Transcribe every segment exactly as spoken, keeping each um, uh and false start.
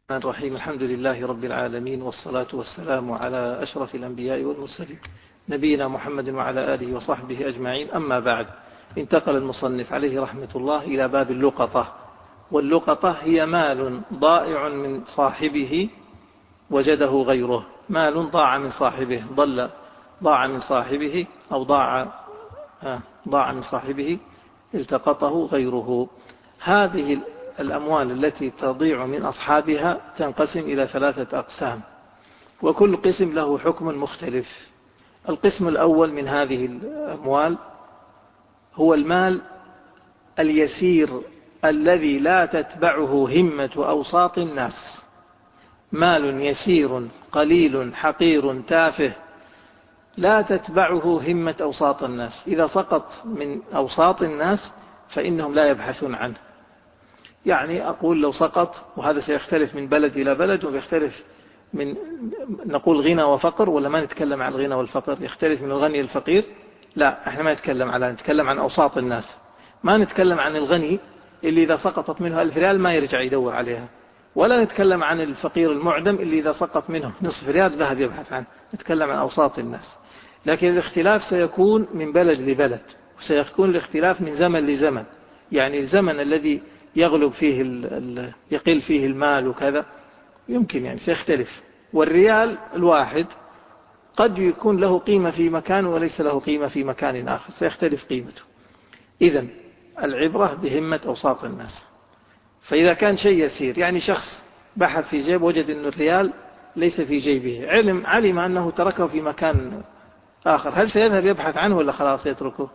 الرحمن الرحيم. الحمد لله رب العالمين، والصلاة والسلام على أشرف الأنبياء والمرسلين نبينا محمد وعلى آله وصحبه أجمعين. أما بعد، انتقل المصنف عليه رحمة الله إلى باب اللقطة. واللقطة هي مال ضائع من صاحبه وجده غيره، مال ضاع من صاحبه، ضل ضاع من صاحبه أو ضاع ضاع من صاحبه التقطه غيره. هذه الأموال التي تضيع من أصحابها تنقسم إلى ثلاثة أقسام، وكل قسم له حكم مختلف. القسم الأول من هذه الأموال هو المال اليسير الذي لا تتبعه همة أوساط الناس، مال يسير قليل حقير تافه لا تتبعه همة أوساط الناس، إذا سقط من أوساط الناس فإنهم لا يبحثون عنه. يعني أقول لو سقط، وهذا سيختلف من بلد إلى بلد، ويختلف من نقول غنى وفقر، ولا ما نتكلم عن الغنى والفقر، يختلف من الغني الفقير. لا، احنا ما نتكلم على نتكلم عن أوساط الناس. ما نتكلم عن الغني اللي إذا سقطت منه ألف ريال ما يرجع يدور عليها، ولا نتكلم عن الفقير المعدم اللي إذا سقط منه نصف ريال ذهب يبحث عنه. نتكلم عن أوساط الناس. لكن الاختلاف سيكون من بلد لبلد، وسيكون الاختلاف من زمن لزمن. يعني الزمن الذي يغلب فيه ال يقل فيه المال وكذا يمكن يعني سيختلف. والريال الواحد قد يكون له قيمة في مكان وليس له قيمة في مكان آخر، سيختلف قيمته. إذن العبرة بهمة أوساط الناس. فإذا كان شيء يسير، يعني شخص بحث في جيب وجد أن الريال ليس في جيبه، علم علم أنه تركه في مكان آخر، هل سيذهب يبحث عنه ولا خلاص يتركه؟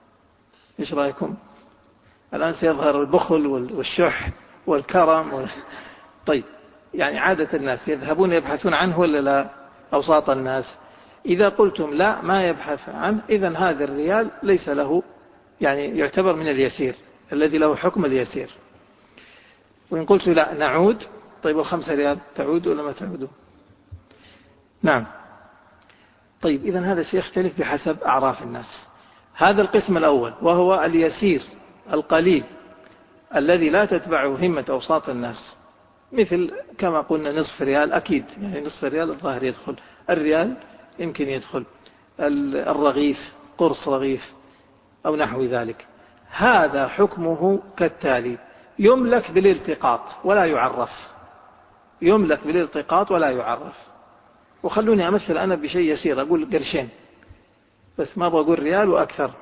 إيش رأيكم؟ الآن سيظهر البخل والشح والكرم وال... طيب، يعني عادة الناس يذهبون يبحثون عنه ولا لا؟ أوساط الناس. إذا قلتم لا، ما يبحث عنه، إذن هذا الريال ليس له، يعني يعتبر من اليسير الذي له حكم اليسير. وإن قلت لا نعود، طيب الخمسة ريال تعود ولا ما تعود؟ نعم. طيب إذن هذا سيختلف بحسب أعراف الناس. هذا القسم الأول وهو اليسير القليل الذي لا تتبعه همة أوساط الناس، مثل كما قلنا نصف ريال، أكيد يعني نصف ريال الظاهر يدخل، الريال يمكن يدخل، الرغيف قرص رغيف أو نحو ذلك. هذا حكمه كالتالي: يملك بالالتقاط ولا يعرف، يملك بالالتقاط ولا يعرف. وخلوني أمثل أنا بشيء يسير، أقول قرشين بس، ما أبغى أقول ريال وأكثر.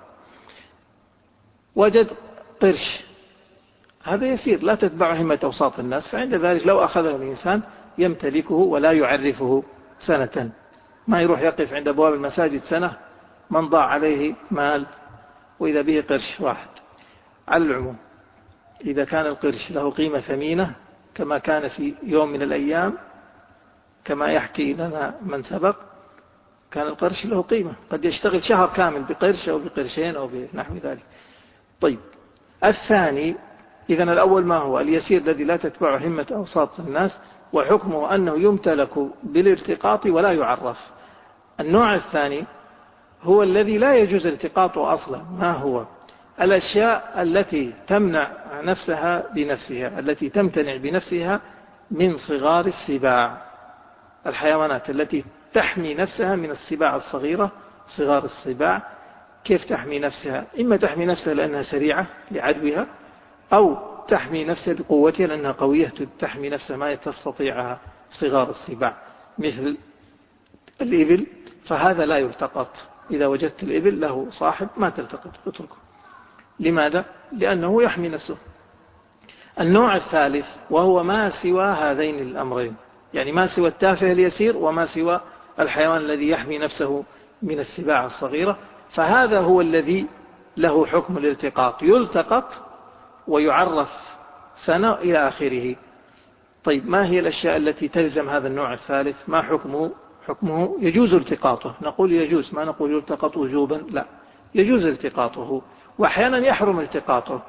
وجد قرش، هذا يسير لا تتبع همة أوساط الناس، فعند ذلك لو أخذه الإنسان يمتلكه ولا يعرفه سنة، ما يروح يقف عند أبواب المساجد سنة من ضاع عليه مال وإذا به قرش واحد. على العموم، إذا كان القرش له قيمة ثمينة كما كان في يوم من الأيام، كما يحكي لنا من سبق، كان القرش له قيمة، قد يشتغل شهر كامل بقرش أو بقرشين أو بنحو ذلك. طيب، الثاني، إذن الأول ما هو؟ اليسير الذي لا تتبع همة أوساط الناس، وحكمه أنه يمتلك بالالتقاط ولا يعرف. النوع الثاني هو الذي لا يجوز التقاطه أصلا. ما هو؟ الأشياء التي تمنع نفسها بنفسها، التي تمتنع بنفسها من صغار السباع، الحيوانات التي تحمي نفسها من السباع الصغيرة، صغار السباع. كيف تحمي نفسها؟ إما تحمي نفسها لأنها سريعة لعدوها، أو تحمي نفسها بقوتها لأنها قوية تحمي نفسها ما تستطيعها صغار السباع، مثل الإبل، فهذا لا يلتقط. إذا وجدت الإبل له صاحب ما تلتقط، اتركه. لماذا؟ لأنه يحمي نفسه. النوع الثالث وهو ما سوى هذين الأمرين، يعني ما سوى التافه اليسير وما سوى الحيوان الذي يحمي نفسه من السباع الصغيرة، فهذا هو الذي له حكم الالتقاط، يلتقط ويعرف سنة إلى آخره. طيب، ما هي الأشياء التي تلزم هذا النوع الثالث؟ ما حكمه؟ حكمه يجوز التقاطه، نقول يجوز، ما نقول يلتقط وجوبا، لا، يجوز التقاطه، وأحيانا يحرم التقاطه.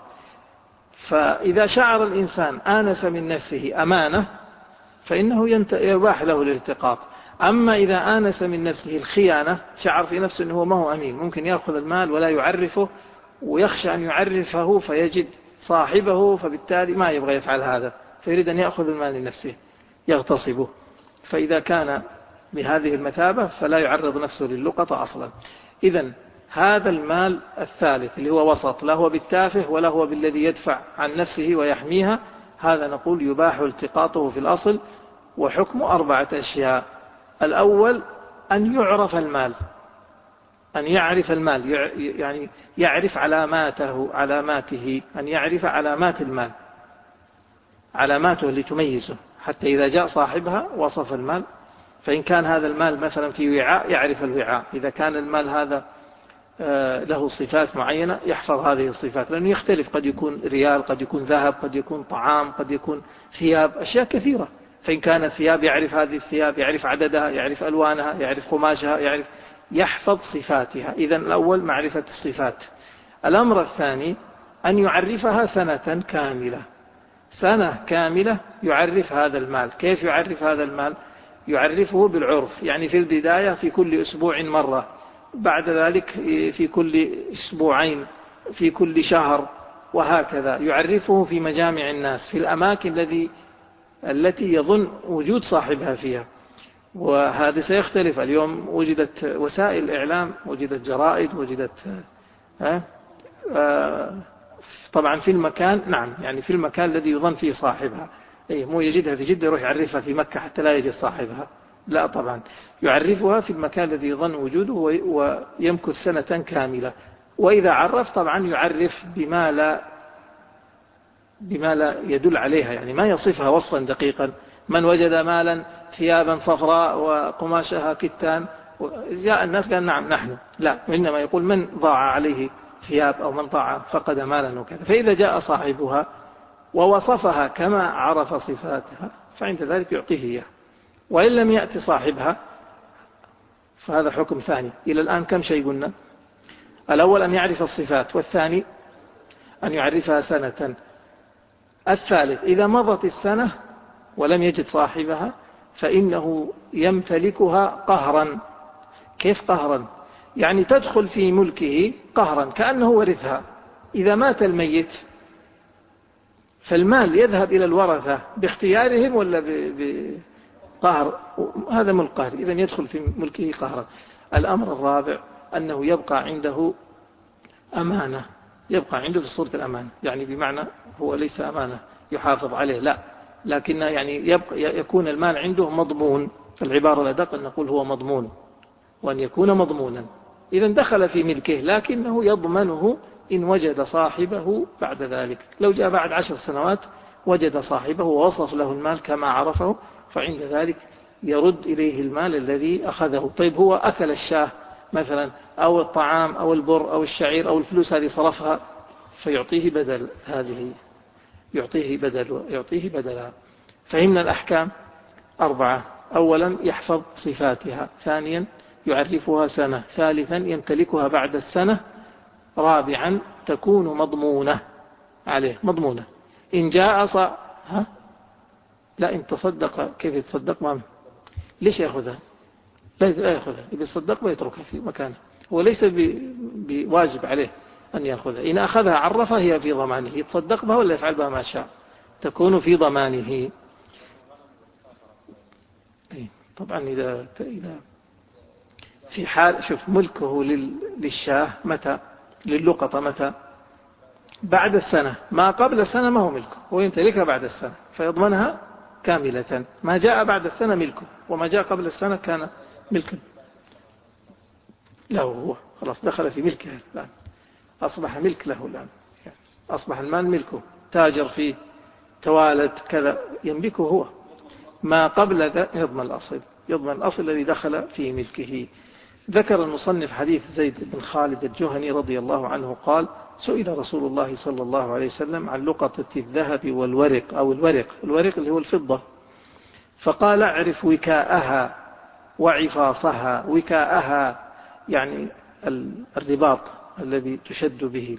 فإذا شعر الإنسان آنس من نفسه أمانة فإنه يباح له الالتقاط. أما إذا آنس من نفسه الخيانة، شعر في نفسه أنه ما هو أمين، ممكن يأخذ المال ولا يعرفه، ويخشى أن يعرفه فيجد صاحبه، فبالتالي ما يبغى يفعل هذا، فيريد أن يأخذ المال لنفسه، يغتصبه، فإذا كان بهذه المثابة فلا يعرض نفسه للقطة أصلا. إذن هذا المال الثالث اللي هو وسط، لا هو بالتافه ولا هو بالذي يدفع عن نفسه ويحميها، هذا نقول يباح التقاطه في الأصل. وحكم أربعة أشياء: الأول أن يعرف المال، أن يعرف المال، يعني يعرف علاماته علاماته أن يعرف علامات المال، علاماته اللي تميزه، حتى إذا جاء صاحبها وصف المال. فإن كان هذا المال مثلا في وعاء يعرف الوعاء، إذا كان المال هذا له صفات معينة يحفظ هذه الصفات، لأنه يختلف، قد يكون ريال، قد يكون ذهب، قد يكون طعام، قد يكون ثياب، أشياء كثيرة. فإن كان الثياب يعرف هذه الثياب، يعرف عددها، يعرف ألوانها، يعرف قماشها، يعرف يحفظ صفاتها. إذن الأول معرفة الصفات. الأمر الثاني أن يعرفها سنة كاملة، سنة كاملة يعرف هذا المال. كيف يعرف هذا المال؟ يعرفه بالعرف، يعني في البداية في كل أسبوع مرة، بعد ذلك في كل أسبوعين، في كل شهر، وهكذا. يعرفه في مجامع الناس، في الأماكن الذي التي يظن وجود صاحبها فيها. وهذا سيختلف. اليوم وجدت وسائل إعلام، وجدت جرائد، وجدت طبعا في المكان، نعم يعني في المكان الذي يظن فيه صاحبها. أي مو يجدها في جدة يروح يعرفها في مكة حتى لا يجد صاحبها، لا طبعا، يعرفها في المكان الذي يظن وجوده ويمكث سنة كاملة. وإذا عرف طبعا يعرف بما لا بما لا يدل عليها، يعني ما يصفها وصفا دقيقا. من وجد مالا ثيابا صفراء وقماشها كتان، جاء الناس قال نعم نحن، لا، وإنما يقول من ضاع عليه ثياب، أو من ضاع فقد مالا وكذا. فإذا جاء صاحبها ووصفها كما عرف صفاتها فعند ذلك يعطيه إياه. وإن لم يأتي صاحبها فهذا حكم ثاني. إلى الآن كم شيء قلنا؟ الأول أن يعرف الصفات، والثاني أن يعرفها سنة. الثالث إذا مضت السنة ولم يجد صاحبها فإنه يمتلكها قهرا. كيف قهرا؟ يعني تدخل في ملكه قهرا كأنه ورثها. إذا مات الميت فالمال يذهب إلى الورثة باختيارهم ولا بقهر؟ هذا ملك قهر، إذن يدخل في ملكه قهرا. الأمر الرابع أنه يبقى عنده أمانة، يبقى عنده في صورة الأمانة، يعني بمعنى هو ليس أمانة يحافظ عليه، لا، لكن يعني يبقى يكون المال عنده مضمون. العبارة الأدق أن نقول هو مضمون، وأن يكون مضمونا. إذن دخل في ملكه لكنه يضمنه إن وجد صاحبه بعد ذلك. لو جاء بعد عشر سنوات وجد صاحبه ووصف له المال كما عرفه، فعند ذلك يرد إليه المال الذي أخذه. طيب هو أكل الشاه مثلا، أو الطعام أو البر أو الشعير أو الفلوس هذه صرفها، فيعطيه بدل هذه، يعطيه بدل يعطيه بدلها. فهمنا الأحكام أربعة: أولا يحفظ صفاتها، ثانيا يعرفها سنة، ثالثا يمتلكها بعد السنة، رابعا تكون مضمونة عليه، مضمونة. إن جاء ص... ها؟ لا، إن تصدق كيف يتصدق؟ ما ليش يأخذها؟ لا يأخذها، إذا يتصدق ويتركها في مكانه، هو ليس بواجب عليه أن يأخذها. إن أخذها عرفها هي في ضمانه، يتصدق بها ولا يفعل بها ما شاء، تكون في ضمانه. طبعا إذا إذا في حال شوف ملكه للشاه متى، للقطة متى؟ بعد السنة. ما قبل السنة ما هو ملكه، هو يمتلكها بعد السنة فيضمنها كاملة. ما جاء بعد السنة ملكه، وما جاء قبل السنة كان ملكا له، هو خلاص دخل في ملكه الآن، أصبح ملك له الآن، أصبح المال ملكه، تاجر فيه، توالد كذا، يملكه هو. ما قبل ذا يضمن الأصل، يضمن الأصل الذي دخل في ملكه. ذكر المصنف حديث زيد بن خالد الجهني رضي الله عنه قال: سئل رسول الله صلى الله عليه وسلم عن لقطة الذهب والورق، أو الورق، الورق اللي هو الفضة، فقال: اعرف وكاءها وعفاصها. وكاءها يعني الرباط الذي تشد به،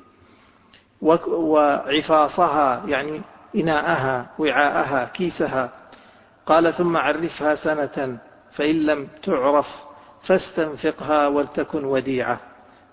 وعفاصها يعني إناءها، وعاءها، كيسها. قال: ثم عرفها سنة، فإن لم تعرف فاستنفقها ولتكن وديعة.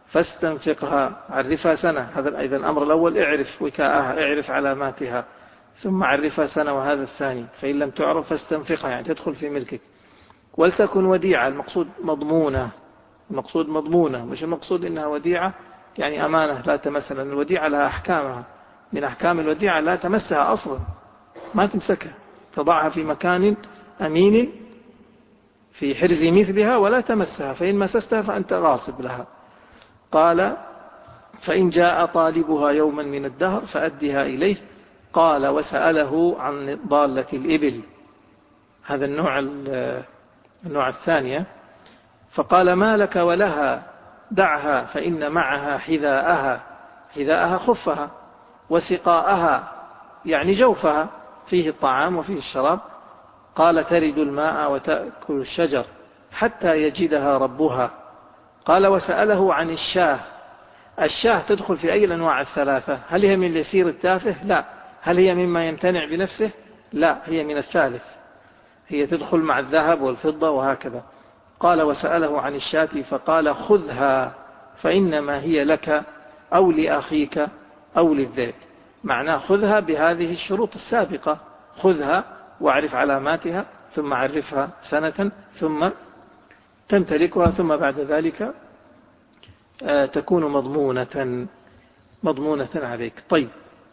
فاستنفقها، عرفها سنة، هذا أيضا الأمر الأول، اعرف وكاءها، اعرف علاماتها. ثم عرفها سنة وهذا الثاني، فإن لم تعرف فاستنفقها يعني تدخل في ملكك. ولتكن وديعة، المقصود مضمونة، المقصود مضمونة، مش المقصود إنها وديعة يعني أمانة لا تمسها، لأن الوديعة لها أحكامها، من أحكام الوديعة لا تمسها أصلا، ما تمسكها، تضعها في مكان أمين في حرز مثلها ولا تمسها، فإن مسستها فأنت غاصب لها. قال فإن جاء طالبها يوما من الدهر فأدها إليه. قال وسأله عن ضالة الإبل، هذا النوع النوع الثانية، فقال ما لك ولها دعها فإن معها حذاءها، حذاءها خفها، وسقاءها يعني جوفها فيه الطعام وفيه الشراب. قال ترد الماء وتأكل الشجر حتى يجدها ربها. قال وسأله عن الشاه، الشاه تدخل في أي الأنواع الثلاثة؟ هل هي من اليسير التافه؟ لا. هل هي مما يمتنع بنفسه؟ لا، هي من الثالث، هي تدخل مع الذهب والفضة وهكذا. قال وسأله عن الشاة فقال خذها فإنما هي لك أو لأخيك أو للذئب، معناه خذها بهذه الشروط السابقة، خذها واعرف علاماتها ثم عرفها سنة ثم تمتلكها، ثم بعد ذلك تكون مضمونة مضمونة عليك. طيب،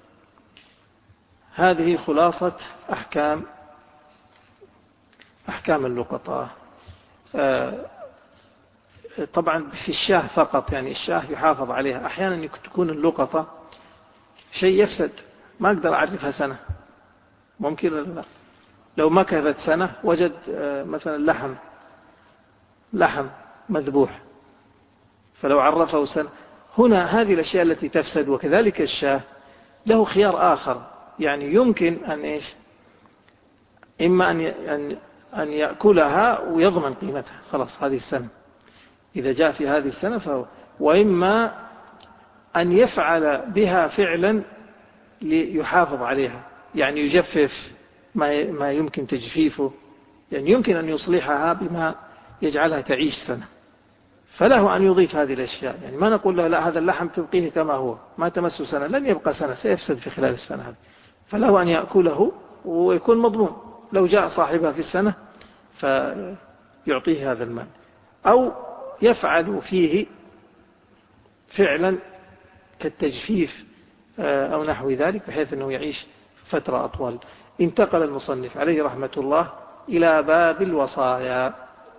هذه خلاصة أحكام أحكام اللقطة. طبعا في الشاه فقط، يعني الشاه يحافظ عليها، أحيانا تكون اللقطة شيء يفسد ما أقدر أعرفها سنة، ممكن لا. لو مكثت سنة وجد مثلا لحم لحم مذبوح، فلو عرفه سنة، هنا هذه الأشياء التي تفسد. وكذلك الشاه له خيار آخر، يعني يمكن أن إيش، إما أن أن أن يأكلها ويضمن قيمتها، خلاص هذه السنة إذا جاء في هذه السنة فهو، وإما أن يفعل بها فعلا ليحافظ عليها، يعني يجفف ما ما يمكن تجفيفه، يعني يمكن أن يصلحها بما يجعلها تعيش سنة، فله أن يضيف هذه الأشياء. يعني ما نقول له لا هذا اللحم تبقيه كما هو ما تمس سنة، لن يبقى سنة، سيفسد في خلال السنة هذه، فله أن يأكله ويكون مضمون لو جاء صاحبها في السنة فيعطيه هذا المال، أو يفعل فيه فعلا كالتجفيف أو نحو ذلك بحيث أنه يعيش فترة أطول. انتقل المصنف عليه رحمة الله إلى باب الوصايا.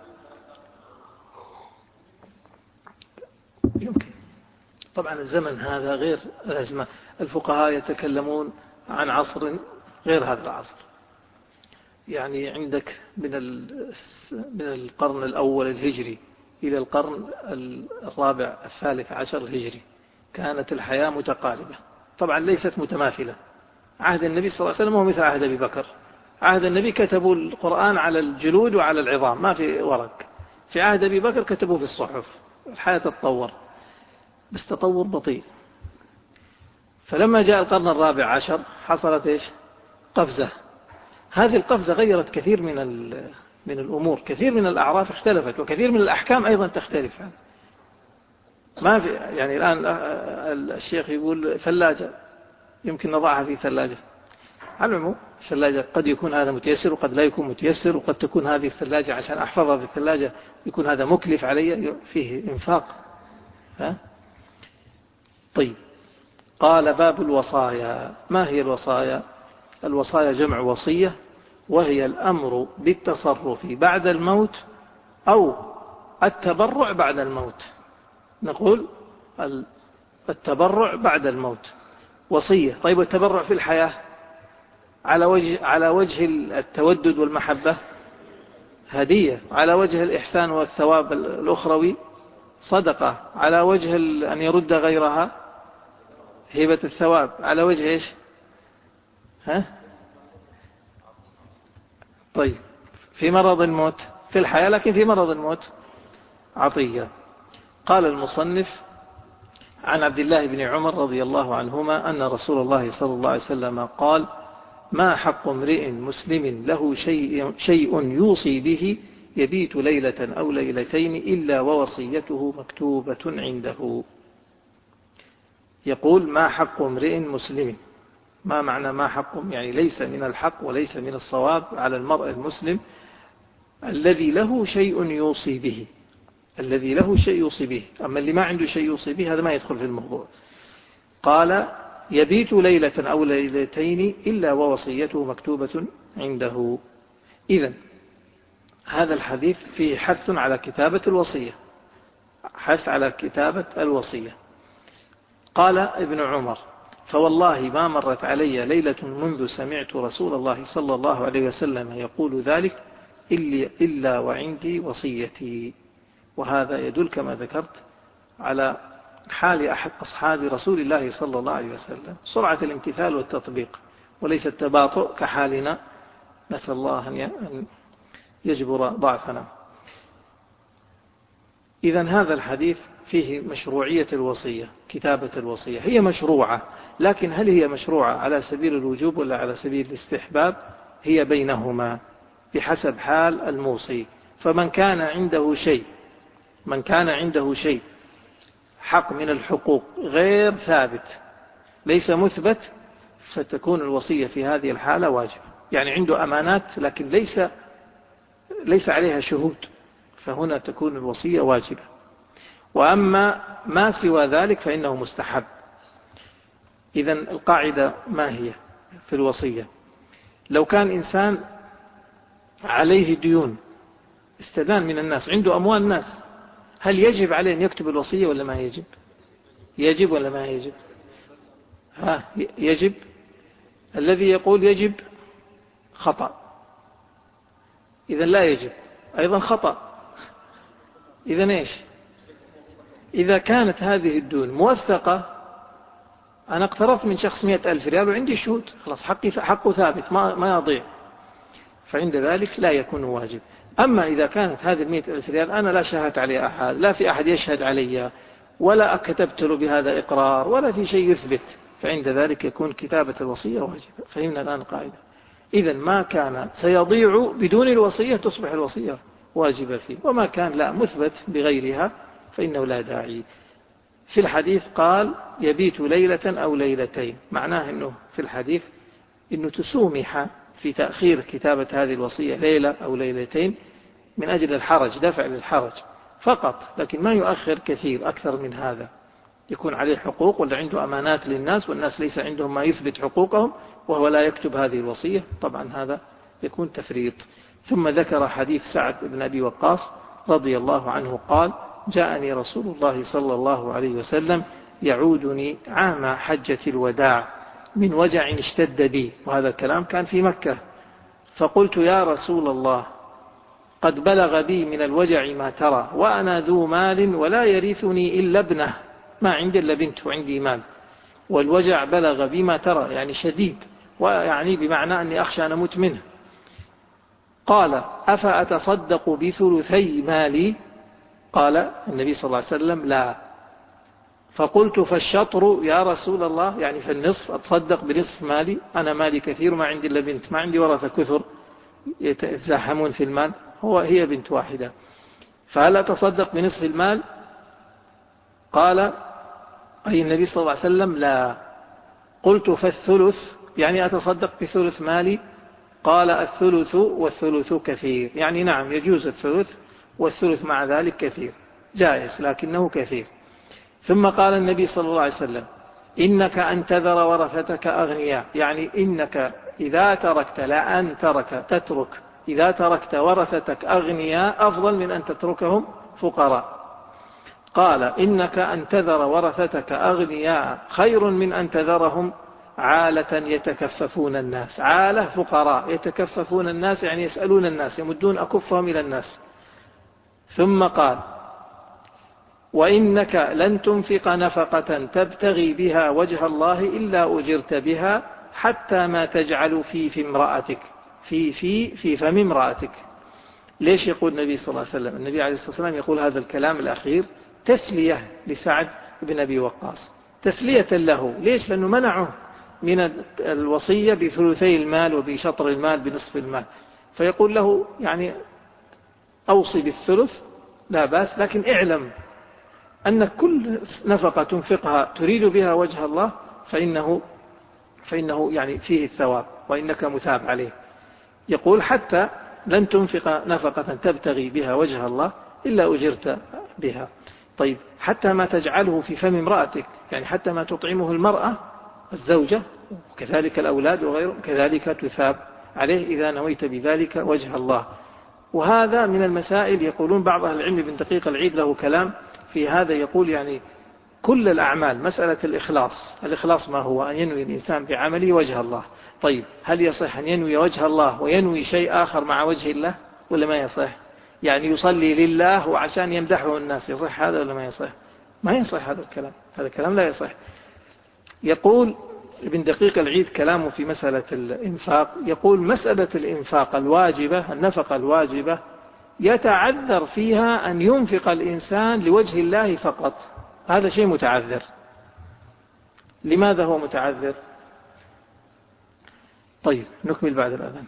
يمكن طبعا الزمن هذا غير الأزمة، الفقهاء يتكلمون عن عصر غير هذا العصر، يعني عندك من من القرن الأول الهجري إلى القرن الرابع الثالث عشر الهجري كانت الحياة متقاربة، طبعا ليست متماثلة. عهد النبي صلى الله عليه وسلم هو مثل عهد أبي بكر، عهد النبي كتبوا القرآن على الجلود وعلى العظام ما في ورق، في عهد أبي بكر كتبوا في الصحف. الحياة تتطور بس تطور بطيء. فلما جاء القرن الرابع عشر حصلت إيش؟ قفزة. هذه القفزة غيرت كثير من من الأمور، كثير من الأعراف اختلفت، وكثير من الأحكام أيضا تختلف. يعني ما في، يعني الآن الشيخ يقول ثلاجة يمكن نضعها في ثلاجة، على العموم الثلاجة قد يكون هذا متيسر وقد لا يكون متيسر، وقد تكون هذه الثلاجة عشان أحفظها في الثلاجة يكون هذا مكلف علي، فيه إنفاق. ها؟ طيب، قال باب الوصايا. ما هي الوصايا؟ الوصايا جمع وصية، وهي الأمر بالتصرف بعد الموت أو التبرع بعد الموت. نقول التبرع بعد الموت وصية. طيب والتبرع في الحياة على وجه على وجه التودد والمحبة هدية، على وجه الإحسان والثواب الأخروي صدقة، على وجه أن يرد غيرها هبة الثواب، على وجه إيش؟ ها؟ طيب في مرض الموت في الحياة، لكن في مرض الموت عطية. قال المصنف عن عبد الله بن عمر رضي الله عنهما أن رسول الله صلى الله عليه وسلم قال: ما حق امرئ مسلم له شيء, شيء يوصي به يبيت ليلة أو ليلتين إلا ووصيته مكتوبة عنده. يقول: ما حق امرئ مسلم، ما معنى ما حقهم؟ يعني ليس من الحق وليس من الصواب على المرء المسلم الذي له شيء يوصي به، الذي له شيء يوصي به. أما اللي ما عنده شيء يوصي به هذا ما يدخل في الموضوع. قال يبيت ليلة أو ليلتين إلا ووصيته مكتوبة عنده. إذن هذا الحديث فيه حث على كتابة الوصية، حث على كتابة الوصية. قال ابن عمر فوالله ما مرت علي ليلة منذ سمعت رسول الله صلى الله عليه وسلم يقول ذلك إلا وعندي وصيتي. وهذا يدل كما ذكرت على حال أحد أصحاب رسول الله صلى الله عليه وسلم، سرعة الامتثال والتطبيق وليس التباطؤ كحالنا، نسأل الله أن يجبر ضعفنا. إذن هذا الحديث فيه مشروعية الوصية، كتابة الوصية هي مشروعة، لكن هل هي مشروعة على سبيل الوجوب ولا على سبيل الاستحباب؟ هي بينهما بحسب حال الموصي. فمن كان عنده شيء من كان عنده شيء حق من الحقوق غير ثابت ليس مثبت، فتكون الوصية في هذه الحالة واجبة. يعني عنده أمانات لكن ليس ليس عليها شهود، فهنا تكون الوصية واجبة. وأما ما سوى ذلك فإنه مستحب. إذن القاعدة ما هي في الوصية؟ لو كان إنسان عليه ديون، استدان من الناس، عنده أموال الناس، هل يجب عليه أن يكتب الوصية ولا ما يجب؟ يجب ولا ما يجب؟ ها يجب. الذي يقول يجب خطأ، إذا لا يجب أيضا خطأ. إذا إيش؟ إذا كانت هذه الديون موثقة، أنا اقترضت من شخص مئة ألف ريال وعندي شهود، خلاص حقي حقه ثابت ما ما يضيع، فعند ذلك لا يكون واجب. أما إذا كانت هذه المئة ألف ريال أنا لا شهدت عليه أحد، لا في أحد يشهد علي، ولا كتبت له بهذا إقرار، ولا في شيء يثبت، فعند ذلك يكون كتابة الوصية واجبة. فهمنا الآن قاعدة. إذا ما كان سيضيع بدون الوصية تصبح الوصية واجبة فيه، وما كان لا مثبت بغيرها فإنه لا داعي. في الحديث قال يبيت ليلة أو ليلتين، معناه أنه في الحديث أنه تسومح في تأخير كتابة هذه الوصية ليلة أو ليلتين من أجل الحرج، دفع للحرج فقط، لكن ما يؤخر كثير أكثر من هذا. يكون عليه حقوق ولا عنده أمانات للناس والناس ليس عندهم ما يثبت حقوقهم وهو لا يكتب هذه الوصية، طبعا هذا يكون تفريط. ثم ذكر حديث سعد بن أبي وقاص رضي الله عنه قال جاءني رسول الله صلى الله عليه وسلم يعودني عام حجة الوداع من وجع اشتد بي، وهذا الكلام كان في مكة، فقلت يا رسول الله قد بلغ بي من الوجع ما ترى، وأنا ذو مال ولا يرثني إلا ابنه، ما عندي إلا بنت وعندي مال، والوجع بلغ بي ما ترى يعني شديد، ويعني بمعنى أني أخشى أن أموت منه. قال أفأتصدق بثلثي مالي؟ قال النبي صلى الله عليه وسلم لا. فقلت فالشطر يا رسول الله، يعني في النصف، أتصدق بنصف مالي، أنا مالي كثير ما عندي إلا بنت، ما عندي ورثة كثر يتزاحمون في المال، هو هي بنت واحدة، فهل أتصدق بنصف المال؟ قال أي النبي صلى الله عليه وسلم لا. قلت فالثلث، يعني أتصدق بثلث مالي؟ قال الثلث والثلث كثير، يعني نعم يجوز الثلث والثلث مع ذلك كثير، جائز لكنه كثير. ثم قال النبي صلى الله عليه وسلم إنك أن تذر ورثتك أغنياء، يعني إنك إذا تركت لا أن ترك تترك إذا تركت ورثتك أغنياء أفضل من أن تتركهم فقراء. قال إنك أن تذر ورثتك أغنياء خير من أن تذرهم عالة يتكففون الناس. عالة فقراء يتكففون الناس، يعني يسألون الناس، يمدون أكفهم إلى الناس. ثم قال وإنك لن تنفق نفقة تبتغي بها وجه الله إلا أجرت بها حتى ما تجعل في في امرأتك في في في فم امرأتك. ليش يقول النبي صلى الله عليه وسلم؟ النبي عليه الصلاة والسلام يقول هذا الكلام الأخير تسلية لسعد بن أبي وقاص، تسلية له. ليش؟ لأنه منعه من الوصية بثلثي المال وبشطر المال بنصف المال، فيقول له يعني أوصي بالثلث لا بأس، لكن اعلم أن كل نفقة تنفقها تريد بها وجه الله فإنه فإنه يعني فيه الثواب وإنك مثاب عليه. يقول حتى لن تنفق نفقة تبتغي بها وجه الله إلا أجرت بها. طيب حتى ما تجعله في فم امرأتك، يعني حتى ما تطعمه المرأة الزوجة وكذلك الأولاد وغيرهم كذلك تثاب عليه إذا نويت بذلك وجه الله. وهذا من المسائل، يقولون بعض أهل العلم بن دقيق العيد له كلام في هذا، يقول يعني كل الأعمال مسألة الإخلاص. الإخلاص ما هو؟ أن ينوي الإنسان بعمله وجه الله. طيب هل يصح أن ينوي وجه الله وينوي شيء آخر مع وجه الله ولا ما يصح؟ يعني يصلي لله وعشان يمدحه الناس، يصح هذا ولا ما يصح؟ ما يصح هذا الكلام، هذا الكلام لا يصح. يقول ابن دقيق العيد كلامه في مسألة الإنفاق، يقول مسألة الإنفاق الواجبة، النفقة الواجبة يتعذر فيها أن ينفق الإنسان لوجه الله فقط، هذا شيء متعذر. لماذا هو متعذر؟ طيب نكمل بعد الأذان.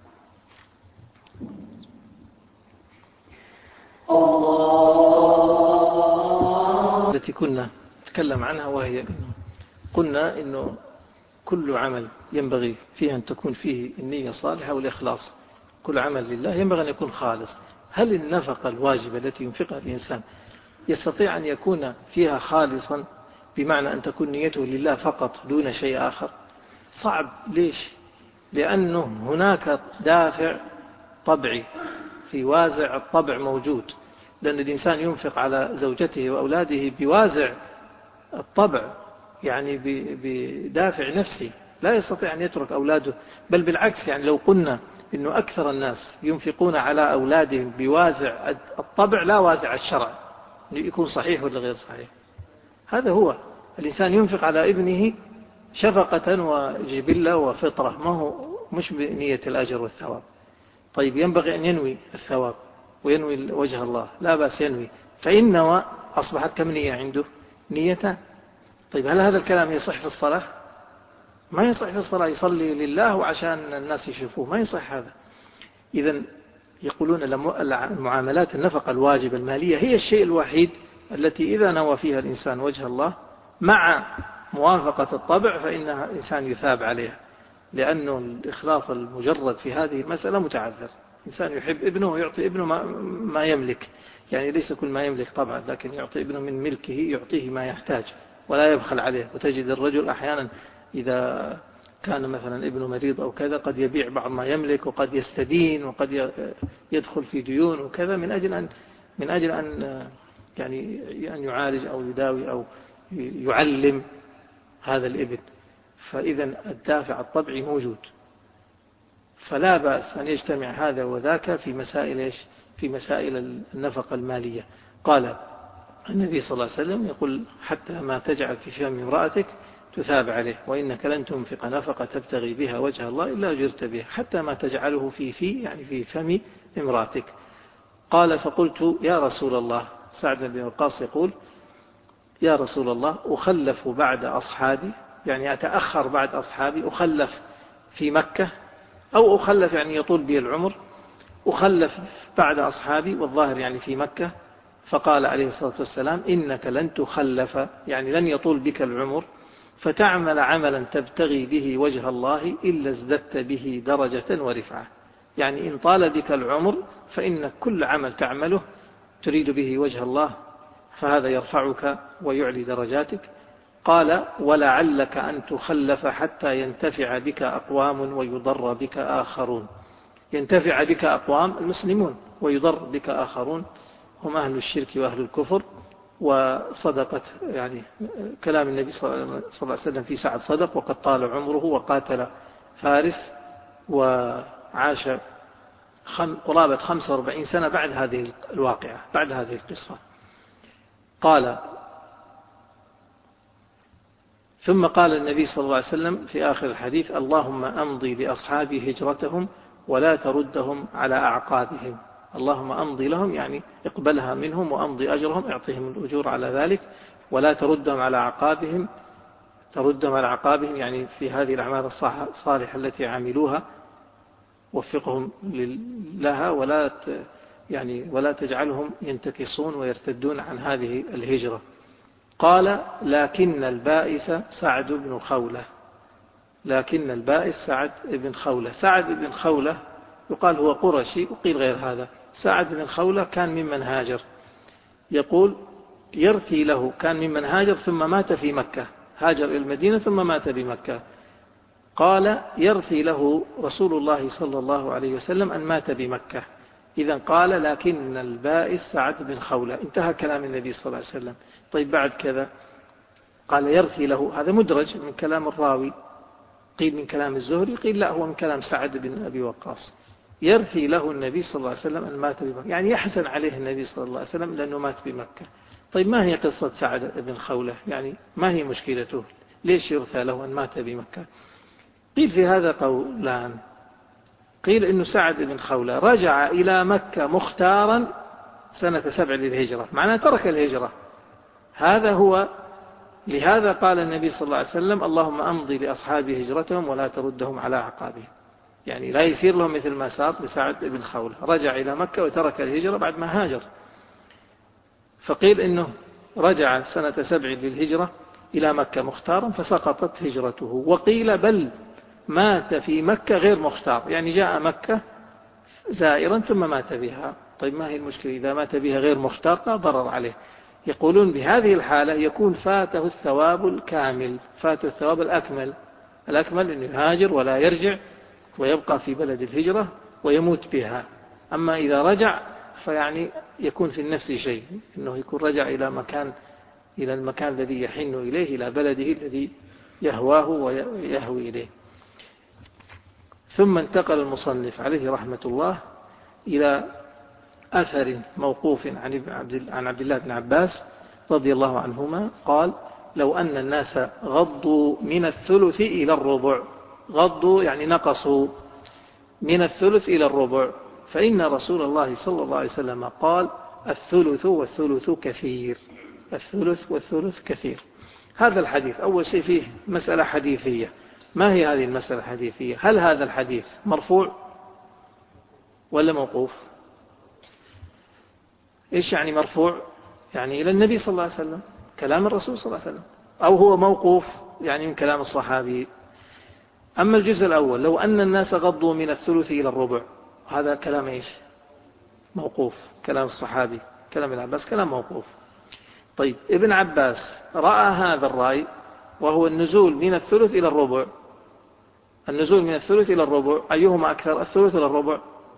التي كنا نتكلم عنها، وهي قلنا إنه كل عمل ينبغي فيه أن تكون فيه النية صالحة والإخلاص، كل عمل لله ينبغي أن يكون خالص. هل النفقة الواجبة التي ينفقها الإنسان يستطيع أن يكون فيها خالصا، بمعنى أن تكون نيته لله فقط دون شيء آخر؟ صعب. ليش؟ لأنه هناك دافع طبعي في وازع الطبع موجود، لأن الإنسان ينفق على زوجته وأولاده بوازع الطبع، يعني بدافع نفسي، لا يستطيع أن يترك أولاده. بل بالعكس، يعني لو قلنا إنه أكثر الناس ينفقون على أولادهم بوازع الطبع لا وازع الشرع، يكون صحيح ولا غير صحيح؟ هذا هو. الإنسان ينفق على ابنه شفقة وجبلة وفطرة، ما هو مش بنية الأجر والثواب. طيب ينبغي أن ينوي الثواب وينوي وجه الله، لا بأس ينوي، فإن نوى أصبحت كم نية عنده؟ نيتان. طيب هل هذا الكلام يصح في الصلاة؟ ما يصح في الصلاة، يصلي لله وعشان الناس يشوفوه، ما يصح هذا. إذن يقولون المعاملات النفقة الواجبة المالية هي الشيء الوحيد التي إذا نوى فيها الإنسان وجه الله مع موافقة الطبع فإنها الإنسان يثاب عليها، لأنه الإخلاص المجرد في هذه المسألة متعذر. إنسان يحب ابنه ويعطي ابنه ما, ما يملك، يعني ليس كل ما يملك طبعا، لكن يعطي ابنه من ملكه، يعطيه ما يحتاج ولا يبخل عليه. وتجد الرجل أحيانا إذا كان مثلا ابنه مريض أو كذا قد يبيع بعض ما يملك، وقد يستدين، وقد يدخل في ديون وكذا، من أجل أن من أجل أن يعني أن يعالج أو يداوي أو يعلم هذا الابن. فإذا الدافع الطبعي موجود، فلا بأس أن يجتمع هذا وذاك في مسائل إيش؟ في مسائل النفقة المالية. قال النبي صلى الله عليه وسلم يقول حتى ما تجعل في فم امرأتك تثاب عليه، وإنك لن تنفق نفقة تبتغي بها وجه الله إلا أجرت بها، حتى ما تجعله في في يعني في فم امرأتك. قال فقلت يا رسول الله، سعد بن وقاص يقول يا رسول الله أخلف بعد أصحابي، يعني أتأخر بعد أصحابي، أخلف في مكة أو أخلف يعني يطول بي العمر، أخلف بعد أصحابي، والظاهر يعني في مكة. فقال عليه الصلاة والسلام إنك لن تخلف، يعني لن يطول بك العمر، فتعمل عملا تبتغي به وجه الله إلا ازددت به درجة ورفعة. يعني إن طال بك العمر فإن كل عمل تعمله تريد به وجه الله فهذا يرفعك ويعلي درجاتك. قال ولعلك أن تخلف حتى ينتفع بك أقوام ويضر بك آخرون. ينتفع بك أقوام المسلمون ويضر بك آخرون، هم أهل الشرك وأهل الكفر. وصدقت يعني كلام النبي صلى الله عليه وسلم في سعد صدق، وقد طال عمره وقاتل فارس وعاش قرابة خمسة وأربعين سنة بعد هذه الواقعة، بعد هذه القصة. قال ثم قال النبي صلى الله عليه وسلم في آخر الحديث اللهم أمضي لأصحابي هجرتهم ولا تردهم على أعقابهم. اللهم أمضي لهم يعني اقبلها منهم وأمضي أجرهم، اعطيهم الأجور على ذلك، ولا تردهم على أعقابهم، تردهم على أعقابهم يعني في هذه الأعمال الصالحة التي عملوها وفقهم لها، ولا يعني ولا تجعلهم ينتكسون ويرتدون عن هذه الهجرة. قال لكن البائس سعد بن خولة، لكن البائس سعد بن خولة. سعد بن خولة يقال هو قرشي وقيل غير هذا. سعد بن خولة كان ممن هاجر، يقول يرثي له، كان ممن هاجر ثم مات في مكة، هاجر إلى المدينة ثم مات بمكة. قال يرثي له رسول الله صلى الله عليه وسلم أن مات بمكة. إذن قال لكن البائس سعد بن خولة. انتهى كلام النبي صلى الله عليه وسلم. طيب بعد كذا قال يرثي له، هذا مدرج من كلام الراوي، قيل من كلام الزهري، قيل لا هو من كلام سعد بن أبي وقاص. يرثي له النبي صلى الله عليه وسلم أن مات بمكة، يعني يحزن عليه النبي صلى الله عليه وسلم لأنه مات بمكة. طيب ما هي قصة سعد بن خولة؟ يعني ما هي مشكلته؟ ليش يرثى له أن مات بمكة؟ قيل في هذا قولان. قيل إنه سعد بن خولة رجع إلى مكة مختارا سنة سبع للهجرة، معناه ترك الهجرة. هذا هو، لهذا قال النبي صلى الله عليه وسلم اللهم أمضي لأصحاب هجرتهم ولا تردهم على أعقابهم، يعني لا يصير لهم مثل ما صار لسعد بن خولة، رجع إلى مكة وترك الهجرة بعد ما هاجر. فقيل إنه رجع سنة سبع للهجرة إلى مكة مختارا فسقطت هجرته. وقيل بل مات في مكة غير مختار، يعني جاء مكة زائرا ثم مات بها. طيب ما هي المشكلة إذا مات بها غير مختار؟ لا ضرر عليه. يقولون بهذه الحالة يكون فاته الثواب الكامل، فاته الثواب الأكمل. الأكمل أنه يهاجر ولا يرجع ويبقى في بلد الهجرة ويموت بها. أما إذا رجع فيعني يكون في النفس شيء، أنه يكون رجع إلى مكان، إلى المكان الذي يحن إليه، إلى بلده الذي يهواه ويهوي إليه. ثم انتقل المصنف عليه رحمة الله إلى أثر موقوف عن عبد الله بن عباس رضي الله عنهما قال لو أن الناس غضوا من الثلث إلى الربع، غضوا يعني نقصوا من الثلث إلى الربع، فإن رسول الله صلى الله عليه وسلم قال الثلث والثلث كثير، الثلث والثلث كثير. هذا الحديث أول شيء فيه مسألة حديثية. ما هي هذه المسألة الحديثية؟ هل هذا الحديث مرفوع ولا موقوف؟ إيش يعني مرفوع؟ يعني إلى النبي صلى الله عليه وسلم، كلام الرسول صلى الله عليه وسلم. أو هو موقوف يعني من كلام الصحابي. أما الجزء الأول لو أن الناس غضوا من الثلث إلى الربع، هذا كلام إيش؟ موقوف، كلام الصحابي، كلام ابن عباس كلام موقوف. طيب ابن عباس رأى هذا الرأي وهو النزول من الثلث إلى الربع. النزول من الثلث إلى الربع أيهما أكثر، الثلث إلى الربع؟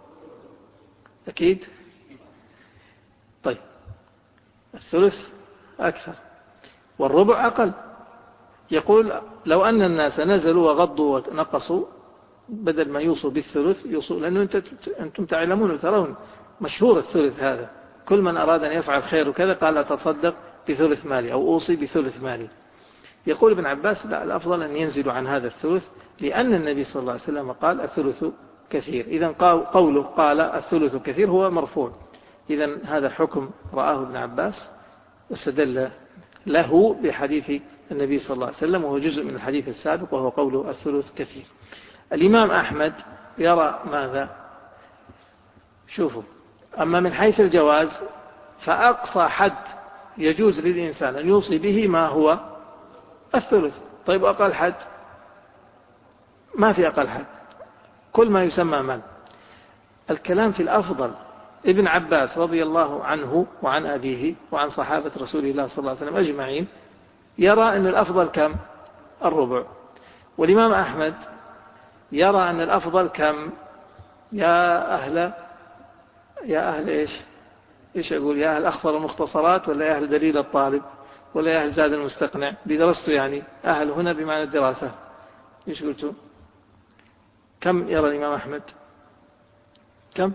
أكيد. طيب الثلث أكثر والربع أقل. يقول لو أن الناس نزلوا وغضوا ونقصوا بدل ما يوصوا بالثلث يوصوا، لأنه أنتم تعلمون وترون مشهور الثلث هذا، كل من أراد أن يفعل خير وكذا قال أتصدق بثلث مالي أو أوصي بثلث مالي. يقول ابن عباس لا، الأفضل أن ينزلوا عن هذا الثلث، لأن النبي صلى الله عليه وسلم قال الثلث كثير. إذن قوله قال الثلث كثير هو مرفوع. إذن هذا حكم رآه ابن عباس واستدل له بحديث النبي صلى الله عليه وسلم، وهو جزء من الحديث السابق وهو قوله الثلث كثير. الإمام أحمد يرى ماذا؟ شوفوا، أما من حيث الجواز فأقصى حد يجوز للإنسان أن يوصي به ما هو الثلث. طيب أقل حد؟ ما في أقل حد، كل ما يسمى مال. الكلام في الأفضل. ابن عباس رضي الله عنه وعن أبيه وعن صحابة رسول الله صلى الله عليه وسلم أجمعين يرى أن الأفضل كم؟ الربع. والإمام أحمد يرى أن الأفضل كم؟ يا أهل يا أهل إيش إيش أقول؟ يا أهل أخطر المختصرات ولا يا أهل دليل الطالب ولا يا أهل زاد المستقنع؟ بدرسته يعني أهل هنا بمعنى الدراسة. إيش قلتوا؟ كم يرى الإمام أحمد؟ كم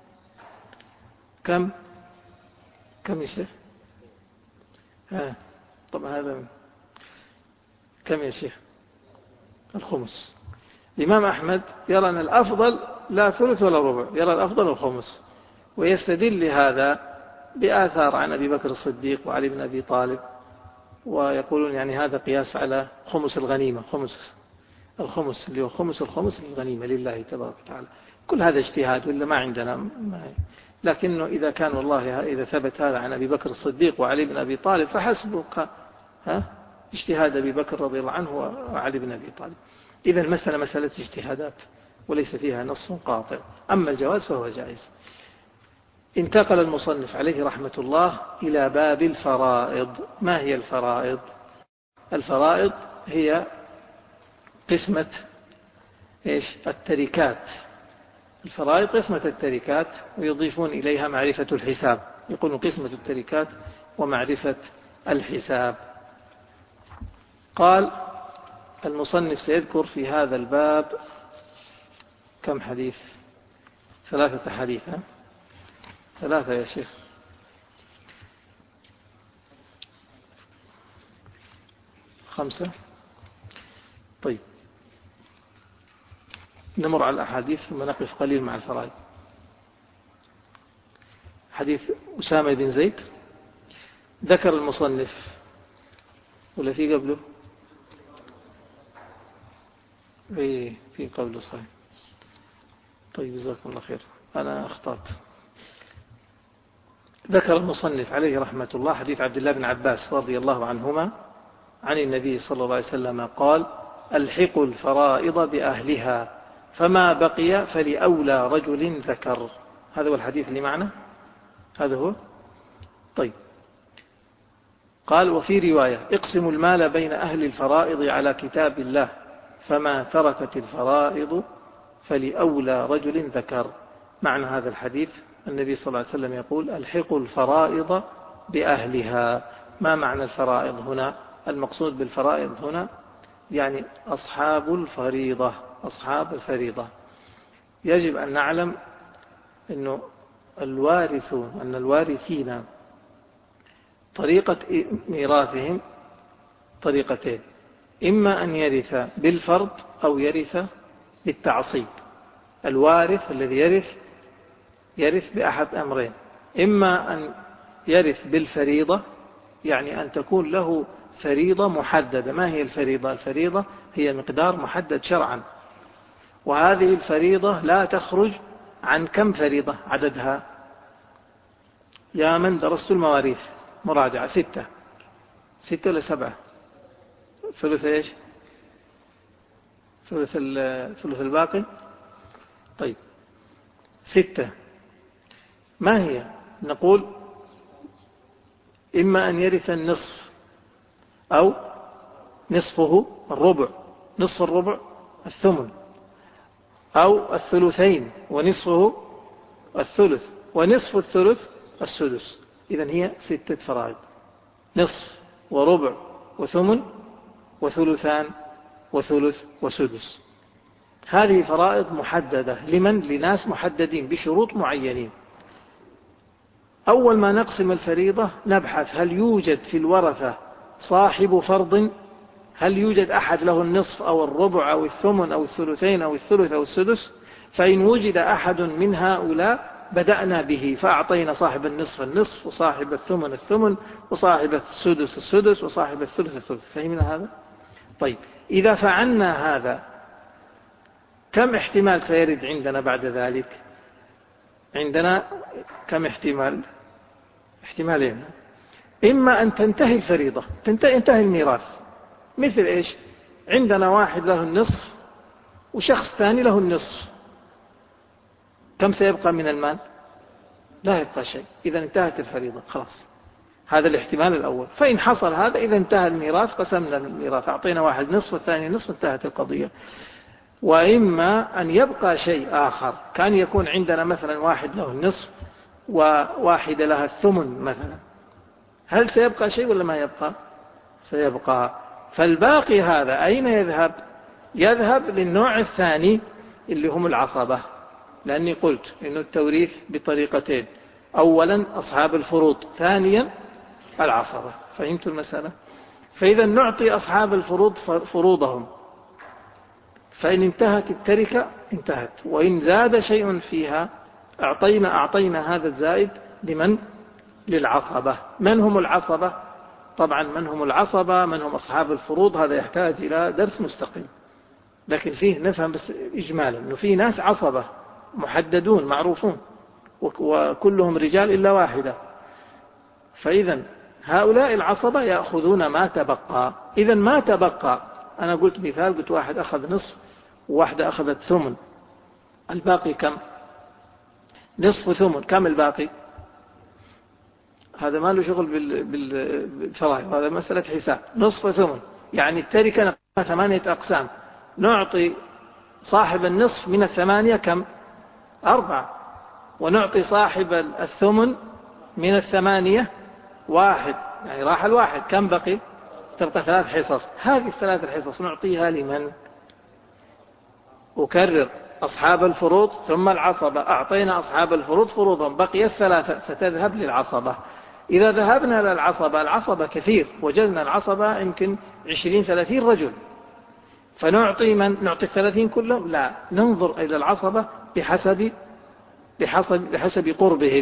كم كم يا شيخ؟ ها طبعا هذا كم يا شيخ؟ الخمس. الإمام أحمد يرى أن الأفضل لا ثلث ولا ربع، يرى الأفضل الخمس، ويستدل لهذا بآثار عن أبي بكر الصديق وعلي بن أبي طالب، ويقولون يعني هذا قياس على خمس الغنيمة، خمس الخمس اللي هو خمس الخمس الغنيمة لله تبارك وتعالى. كل هذا اجتهاد ولا ما عندنا ما، لكنه إذا كان والله إذا ثبت هذا عن أبي بكر الصديق وعلي بن أبي طالب فحسبك ها اجتهاد أبي بكر رضي الله عنه وعلي بن أبي طالب. إذا المسألة مسألة اجتهادات وليس فيها نص قاطع. أما الجواز فهو جائز. انتقل المصنف عليه رحمة الله إلى باب الفرائض. ما هي الفرائض؟ الفرائض هي قسمة إيش؟ التركات. الفرائض قسمة التركات، ويضيفون إليها معرفة الحساب، يقولون قسمة التركات ومعرفة الحساب. قال المصنف سيذكر في هذا الباب كم حديث؟ ثلاثة حديث. ثلاثة يا شيخ. خمسة. طيب نمر على الأحاديث ثم نقف قليل مع الفرائض. حديث أسامة بن زيد ذكر المصنف ولا في قبله؟ في في قبله صحيح. طيب جزاكم الله خير، أنا أخطأت. ذكر المصنف عليه رحمة الله حديث عبد الله بن عباس رضي الله عنهما عن النبي صلى الله عليه وسلم قال: الحقوا الفرائض بأهلها فما بقي فلأولى رجل ذكر. هذا هو الحديث اللي معنا، هذا هو. طيب قال: وفي رواية: اقسموا المال بين أهل الفرائض على كتاب الله فما تركت الفرائض فلأولى رجل ذكر. معنى هذا الحديث النبي صلى الله عليه وسلم يقول: الحقوا الفرائض بأهلها. ما معنى الفرائض هنا؟ المقصود بالفرائض هنا يعني أصحاب الفريضة. أصحاب الفريضة يجب أن نعلم أنه الوارثون أن الوارثين طريقة ميراثهم طريقتين: إما أن يرث بالفرض أو يرث بالتعصيب. الوارث الذي يرث يرث بأحد أمرين: إما أن يرث بالفريضة، يعني أن تكون له فريضة محددة. ما هي الفريضة؟ الفريضة هي مقدار محدد شرعا، وهذه الفريضة لا تخرج عن كم فريضة عددها؟ يا من درست المواريث مراجعة، ستة. ستة ولا سبعة؟ ثلث إيش؟ ثلث ثلث الباقي. طيب ستة. ما هي؟ نقول إما أن يرث النصف أو نصفه الربع، نصف الربع الثمن، أو الثلثين ونصفه الثلث، ونصف الثلث السدس. إذن هي ستة فرائض: نصف وربع وثمن وثلثان وثلث وسدس. هذه فرائض محددة لمن؟ لناس محددين بشروط معينين. أول ما نقسم الفريضة نبحث هل يوجد في الورثة صاحب فرض، هل يوجد أحد له النصف أو الربع أو الثمن أو الثلثين أو الثلث أو السدس. فإن وجد أحد من هؤلاء بدأنا به، فأعطينا صاحب النصف النصف، وصاحب الثمن الثمن، وصاحب السدس السدس، وصاحب الثلث الثلث. فهمنا هذا؟ طيب إذا فعلنا هذا كم احتمال سيرد عندنا بعد ذلك؟ عندنا كم احتمال؟ احتمالين: إما أن تنتهي الفريضة، تنتهي انتهي الميراث. مثل إيش؟ عندنا واحد له النصف وشخص ثاني له النصف، كم سيبقى من المال؟ لا يبقى شيء. إذا انتهت الفريضة خلاص. هذا الاحتمال الأول. فإن حصل هذا، إذا انتهى الميراث، قسمنا الميراث، أعطينا واحد نصف والثاني نصف، انتهت القضية. وإما أن يبقى شيء آخر، كان يكون عندنا مثلا واحد له النصف وواحدة لها الثمن مثلا، هل سيبقى شيء ولا ما يبقى؟ سيبقى. فالباقي هذا أين يذهب؟ يذهب للنوع الثاني اللي هم العصبة، لأني قلت إنه التوريث بطريقتين: أولا أصحاب الفروض، ثانيا العصبة. فهمت المسألة؟ فإذا نعطي أصحاب الفروض فروضهم، فإن انتهت التركة انتهت، وإن زاد شيء فيها أعطينا أعطينا هذا الزائد لمن؟ للعصبة. من هم العصبة؟ طبعا من هم العصبة، من هم أصحاب الفروض، هذا يحتاج إلى درس مستقل، لكن فيه نفهم بس إجمالا أنه في ناس عصبة محددون معروفون وكلهم رجال إلا واحدة. فإذا هؤلاء العصبة يأخذون ما تبقى. إذا ما تبقى أنا قلت مثال، قلت واحد أخذ نصف وواحدة أخذت ثمن، الباقي كم؟ نصف ثمن، كم الباقي؟ هذا ما له شغل بالفرائض، هذا مسألة حساب. نصف ثمن يعني التركة نقسمها ثمانية أقسام، نعطي صاحب النصف من الثمانية كم؟ أربعة، ونعطي صاحب الثمن من الثمانية واحد، يعني راح الواحد، كم بقي؟ تبقى ثلاث حصص. هذه الثلاث الحصص نعطيها لمن؟ أكرر، أصحاب الفروض ثم العصبة. أعطينا أصحاب الفروض فروضهم، بقي الثلاثة ستذهب للعصبة. إذا ذهبنا للعصبة، العصبة كثير، وجدنا العصبة يمكن عشرين ثلاثين رجل، فنعطي من؟ نعطي الثلاثين كلهم؟ لا، ننظر إلى العصبة بحسب بحسب بحسب قربهم،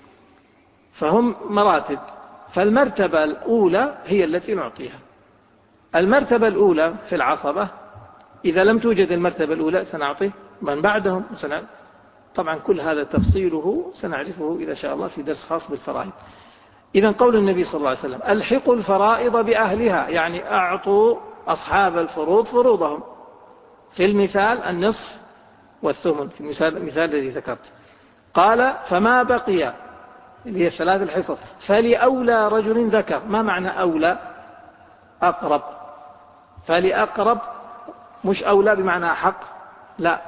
فهم مراتب. فالمرتبة الأولى هي التي نعطيها. المرتبة الأولى في العصبة، إذا لم توجد المرتبة الأولى سنعطي من بعدهم. سنع... طبعا كل هذا تفصيله سنعرفه إذا شاء الله في درس خاص بالفرائض. إذن قول النبي صلى الله عليه وسلم: ألحقوا الفرائض بأهلها، يعني أعطوا أصحاب الفروض فروضهم. في المثال النصف والثمن، في المثال, المثال الذي ذكرت. قال: فما بقي، اللي هي ثلاث الحصص، فلأولى رجل ذكر. ما معنى أولى؟ أقرب. فلأقرب، مش أولى بمعنى حق، لا،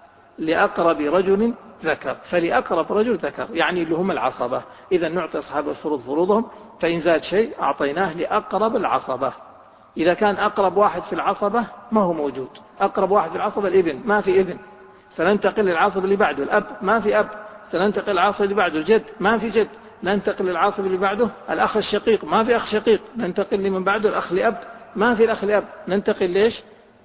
لأقرب رجل ذكر. فلأقرب رجل ذكر يعني اللي هم العصبة. إذا نعطي أصحاب الفروض فروضهم، فإن زاد شيء أعطيناه لأقرب العصبة. إذا كان أقرب واحد في العصبة ما هو موجود، أقرب واحد في العصبة الابن، ما في ابن، سننتقل للعصب اللي بعده. الأب، ما في أب، سننتقل للعصب اللي بعده. الجد، ما في جد، ننتقل للعصب اللي بعده. الأخ الشقيق، ما في أخ شقيق، ننتقل لمن بعده. الأخ لأب، ما في الأخ لأب، ننتقل ليش؟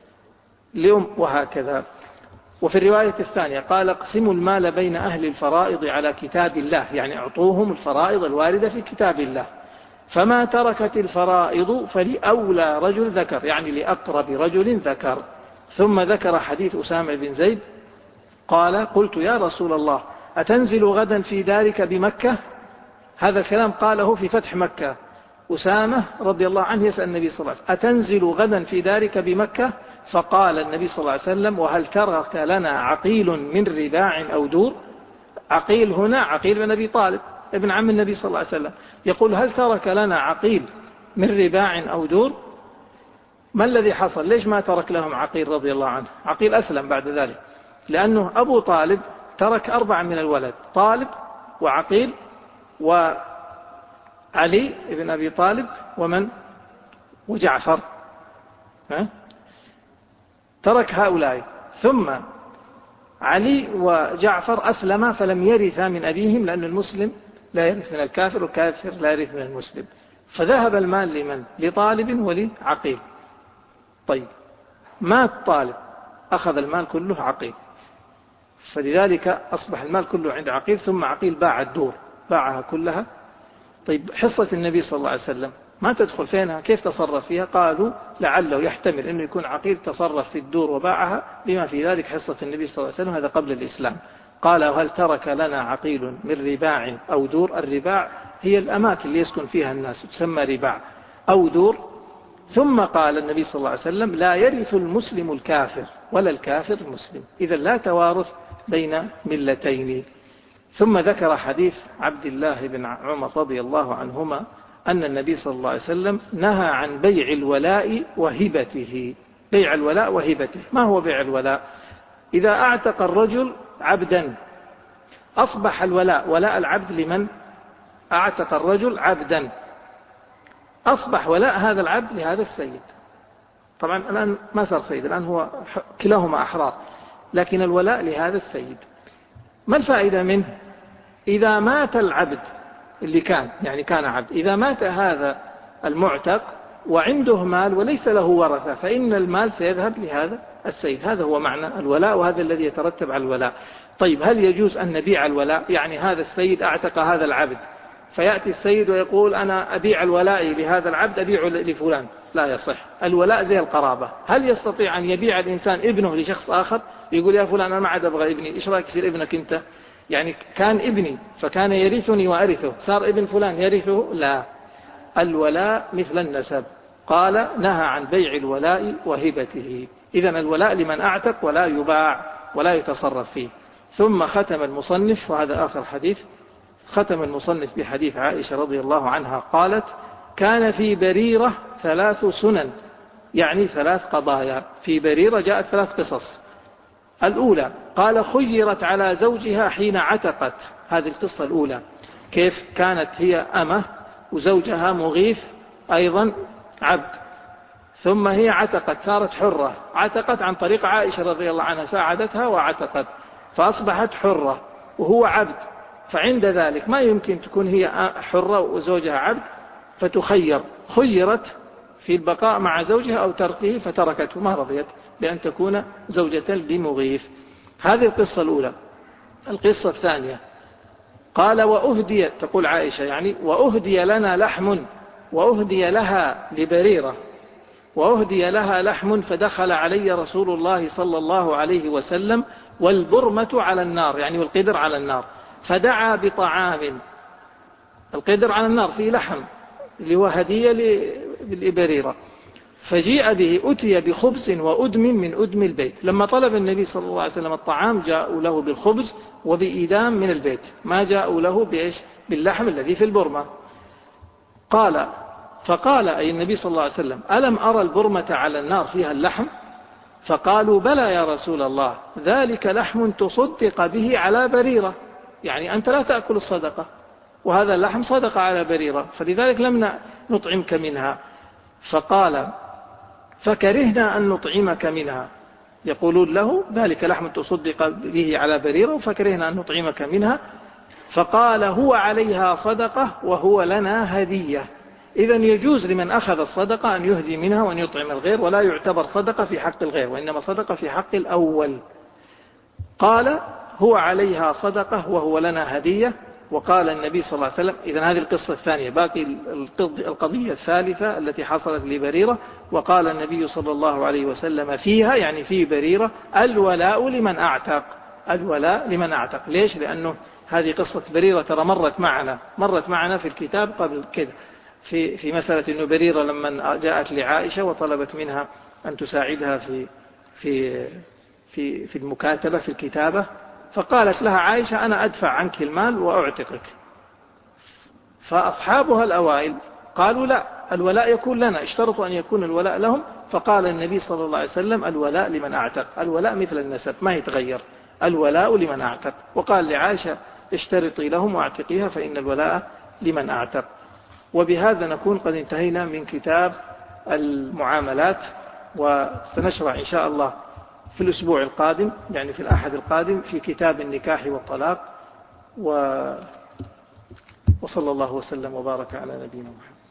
لأم، وهكذا. وفي الرواية الثانية قال: اقسموا المال بين أهل الفرائض على كتاب الله، يعني اعطوهم الفرائض الواردة في كتاب الله. فما تركت الفرائض فلأولى رجل ذكر، يعني لأقرب رجل ذكر. ثم ذكر حديث أسامة بن زيد قال: قلت يا رسول الله أتنزل غدا في دارك بمكة؟ هذا الكلام قاله في فتح مكة. أسامة رضي الله عنه يسأل النبي صلى الله عليه وسلم: أتنزل غدا في دارك بمكة؟ فقال النبي صلى الله عليه وسلم: وهل ترك لنا عقيل من رباع أو دور؟ عقيل هنا عقيل بن أبي طالب ابن عم النبي صلى الله عليه وسلم، يقول: هل ترك لنا عقيل من رباع أو دور؟ ما الذي حصل؟ ليش ما ترك لهم عقيل رضي الله عنه؟ عقيل أسلم بعد ذلك، لأنه أبو طالب ترك أربعة من الولد: طالب وعقيل وعلي ابن أبي طالب ومن؟ وجعفر. ها؟ ترك هؤلاء. ثم علي وجعفر أسلما فلم يرثا من أبيهم، لأن المسلم لا يرث من الكافر والكافر لا يرث من المسلم. فذهب المال لمن؟ لطالب ولعقيل. طيب، مات طالب، أخذ المال كله عقيل، فلذلك أصبح المال كله عند عقيل. ثم عقيل باع الدور، باعها كلها. طيب، حصة النبي صلى الله عليه وسلم ما تدخل فينها؟ كيف تصرف فيها؟ قالوا لعله يحتمل أنه يكون عقيل تصرف في الدور وباعها، بما في ذلك حصة النبي صلى الله عليه وسلم. هذا قبل الإسلام. قال: وهل ترك لنا عقيل من رباع أو دور؟ الرباع هي الأماكن اللي يسكن فيها الناس، تسمى رباع أو دور. ثم قال النبي صلى الله عليه وسلم: لا يرث المسلم الكافر ولا الكافر المسلم. إذا لا توارث بين ملتين. ثم ذكر حديث عبد الله بن عمر رضي الله عنهما أن النبي صلى الله عليه وسلم نهى عن بيع الولاء وهبته. بيع الولاء وهبته، ما هو بيع الولاء؟ إذا أعتق الرجل عبدا أصبح الولاء ولاء العبد لمن؟ أعتق الرجل عبدا، أصبح ولاء هذا العبد لهذا السيد. طبعا الآن ما صار سيد، الآن هو كلاهما أحرار، لكن الولاء لهذا السيد. ما الفائدة منه؟ إذا مات العبد اللي كان يعني كان عبد، إذا مات هذا المعتق وعنده مال وليس له ورثة، فإن المال سيذهب لهذا السيد. هذا هو معنى الولاء، وهذا الذي يترتب على الولاء. طيب، هل يجوز أن نبيع الولاء؟ يعني هذا السيد أعتق هذا العبد، فيأتي السيد ويقول: أنا أبيع الولاء لهذا العبد، أبيعه لفلان. لا يصح. الولاء زي القرابة. هل يستطيع أن يبيع الإنسان ابنه لشخص آخر، يقول: يا فلان أنا ما عاد أبغى ابني، إيش رأيك يصير ابنك أنت؟ يعني كان ابني فكان يرثني وأرثه، صار ابن فلان يرثه؟ لا. الولاء مثل النسب، قال نهى عن بيع الولاء وهبته. إذن الولاء لمن أعتق ولا يباع ولا يتصرف فيه. ثم ختم المصنف، وهذا آخر حديث، ختم المصنف بحديث عائشة رضي الله عنها قالت: كان في بريرة ثلاث سنن، يعني ثلاث قضايا. في بريرة جاءت ثلاث قصص. الأولى قال: خيرت على زوجها حين عتقت. هذه القصة الأولى، كيف كانت هي أمة وزوجها مغيث أيضا عبد، ثم هي عتقت صارت حرة، عتقت عن طريق عائشة رضي الله عنها، ساعدتها وعتقت فأصبحت حرة وهو عبد. فعند ذلك ما يمكن تكون هي حرة وزوجها عبد فتخير، خيرت في البقاء مع زوجها أو تركه فتركته، ما رضيت بأن تكون زوجة لمغيث. هذه القصة الأولى. القصة الثانية قال: وأهدي، تقول عائشة يعني، وأهدي لنا لحم، وأهدي لها لبريرة، وأهدي لها لحم فدخل علي رسول الله صلى الله عليه وسلم والبرمة على النار، يعني والقدر على النار، فدعا بطعام. القدر على النار فيه لحم اللي هو هدية لبريرة، فجيء به، أتي بخبز وأدم من أدم البيت. لما طلب النبي صلى الله عليه وسلم الطعام جاءوا له بالخبز وبإيدام من البيت، ما جاءوا له بإيش؟ باللحم الذي في البرمة. قال فقال أي النبي صلى الله عليه وسلم: ألم أرى البرمة على النار فيها اللحم؟ فقالوا: بلى يا رسول الله، ذلك لحم تصدق به على بريرة، يعني أنت لا تأكل الصدقة، وهذا اللحم صدق على بريرة، فلذلك لم نطعمك منها. فقال: فكرهنا أن نطعمك منها. يقولون له: ذلك لحم تصدق به على بريرة فكرهنا أن نطعمك منها. فقال: هو عليها صدقة وهو لنا هدية. إذن يجوز لمن أخذ الصدقة أن يهدي منها وأن يطعم الغير، ولا يعتبر صدقة في حق الغير، وإنما صدقة في حق الأول. قال: هو عليها صدقة وهو لنا هدية. وقال النبي صلى الله عليه وسلم، إذن هذه القصة الثانية، باقي القضية الثالثة التي حصلت لبريرة. وقال النبي صلى الله عليه وسلم فيها، يعني في بريرة: الولاء لمن أعتق. الولاء لمن أعتق. ليش؟ لأنه هذه قصة بريرة ترى مرت معنا مرت معنا في الكتاب قبل كده، في في مسألة إنه بريرة لما جاءت لعائشة وطلبت منها أن تساعدها في في في في المكاتبة في الكتابة، فقالت لها عائشة: أنا أدفع عنك المال وأعتقك. فأصحابها الأوائل قالوا: لا، الولاء يكون لنا، اشترطوا أن يكون الولاء لهم. فقال النبي صلى الله عليه وسلم: الولاء لمن أعتق. الولاء مثل النسب ما يتغير، الولاء لمن أعتق. وقال لعائشة: اشترطي لهم واعتقيها فإن الولاء لمن أعتق. وبهذا نكون قد انتهينا من كتاب المعاملات، وسنشرع إن شاء الله في الأسبوع القادم، يعني في الأحد القادم، في كتاب النكاح والطلاق. وصلى الله وسلم وبارك على نبينا محمد.